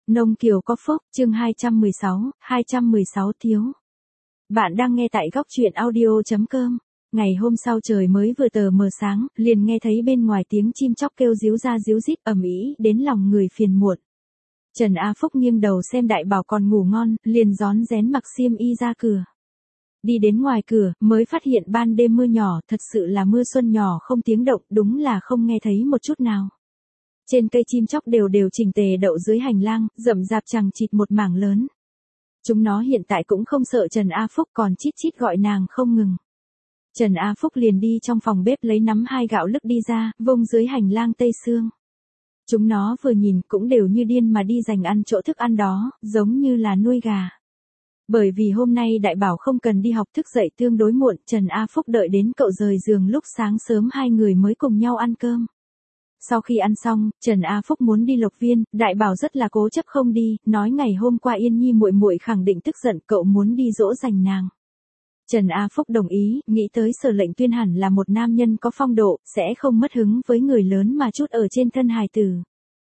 Nông Kiều có phúc, chương 216 thiếu. Bạn đang nghe tại góc truyện audio.com. Ngày hôm sau trời mới vừa tờ mờ sáng, liền nghe thấy bên ngoài tiếng chim chóc kêu ríu ra ríu rít ầm ĩ đến lòng người phiền muộn. Trần A Phúc nghiêng đầu xem Đại Bảo còn ngủ ngon, liền rón rén mặc xiêm y ra cửa. Đi đến ngoài cửa, mới phát hiện ban đêm mưa nhỏ, thật sự là mưa xuân nhỏ không tiếng động, đúng là không nghe thấy một chút nào. Trên cây chim chóc đều chỉnh tề đậu dưới hành lang, rậm rạp chằng chịt một mảng lớn. Chúng nó hiện tại cũng không sợ Trần A Phúc, còn chít chít gọi nàng không ngừng. Trần A Phúc liền đi trong phòng bếp lấy nắm 2 gạo lứt đi ra, vông dưới hành lang tây xương. Chúng nó vừa nhìn cũng đều như điên mà đi giành ăn chỗ thức ăn đó, giống như là nuôi gà. Bởi vì hôm nay Đại Bảo không cần đi học, thức dậy tương đối muộn, Trần A Phúc đợi đến cậu rời giường lúc sáng sớm hai người mới cùng nhau ăn cơm. Sau khi ăn xong, Trần A Phúc muốn đi Lộc Viên, Đại Bảo rất là cố chấp không đi, nói ngày hôm qua Yên Nhi muội muội khẳng định tức giận, cậu muốn đi dỗ dành nàng. Trần A Phúc đồng ý, nghĩ tới Sở Lệnh Tuyên hẳn là một nam nhân có phong độ, sẽ không mất hứng với người lớn mà chút ở trên thân hài tử.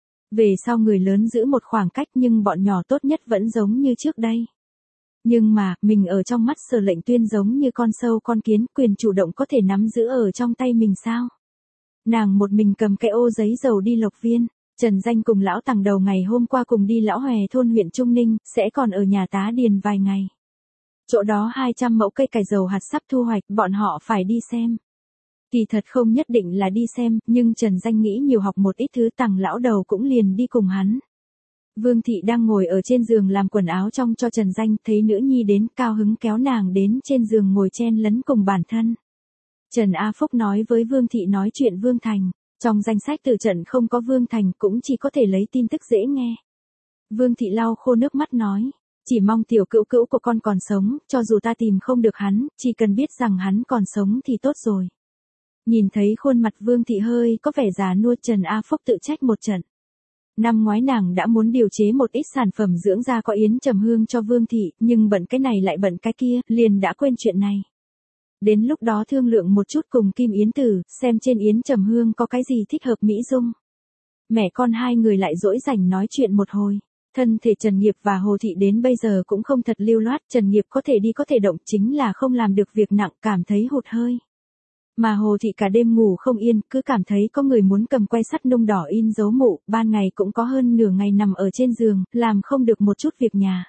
Về sau người lớn giữ một khoảng cách nhưng bọn nhỏ tốt nhất vẫn giống như trước đây. Nhưng mà, mình ở trong mắt Sở Lệnh Tuyên giống như con sâu con kiến, quyền chủ động có thể nắm giữ ở trong tay mình sao? Nàng một mình cầm cái ô giấy dầu đi Lộc Viên, Trần Danh cùng lão Tằng Đầu ngày hôm qua cùng đi Lão Hòe thôn huyện Trung Ninh, sẽ còn ở nhà tá điền vài ngày. Chỗ đó 200 mẫu cây cải dầu hạt sắp thu hoạch, bọn họ phải đi xem. Kỳ thật không nhất định là đi xem, nhưng Trần Danh nghĩ nhiều học một ít thứ, Tằng lão đầu cũng liền đi cùng hắn. Vương Thị đang ngồi ở trên giường làm quần áo trong cho Trần Danh, thấy nữ nhi đến, cao hứng kéo nàng đến trên giường ngồi chen lấn cùng bản thân. Trần A Phúc nói với Vương Thị nói chuyện Vương Thành, trong danh sách từ trận không có Vương Thành, cũng chỉ có thể lấy tin tức dễ nghe. Vương Thị lau khô nước mắt nói, chỉ mong tiểu cữu cữu của con còn sống, cho dù ta tìm không được hắn, chỉ cần biết rằng hắn còn sống thì tốt rồi. Nhìn thấy khuôn mặt Vương Thị hơi có vẻ già nua, Trần A Phúc tự trách một trận. Năm ngoái nàng đã muốn điều chế một ít sản phẩm dưỡng da có yến trầm hương cho Vương Thị, nhưng bận cái này lại bận cái kia, liền đã quên chuyện này. Đến lúc đó thương lượng một chút cùng Kim Yến Tử, xem trên yến trầm hương có cái gì thích hợp mỹ dung. Mẹ con hai người lại dỗi rảnh nói chuyện một hồi. Thân thể Trần Nghiệp và Hồ Thị đến bây giờ cũng không thật lưu loát, Trần Nghiệp có thể đi có thể động, chính là không làm được việc nặng, cảm thấy hụt hơi. Mà Hồ Thị cả đêm ngủ không yên, cứ cảm thấy có người muốn cầm que sắt nung đỏ in dấu mụ, ban ngày cũng có hơn nửa ngày nằm ở trên giường, làm không được một chút việc nhà.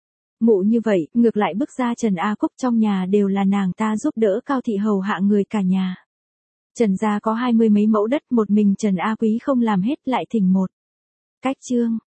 Mụ như vậy, ngược lại bước ra Trần A Cúc trong nhà đều là nàng ta giúp đỡ Cao Thị hầu hạ người cả nhà. Trần gia có 20 mấy mẫu đất, một mình Trần A Quý không làm hết lại thỉnh một cách trương.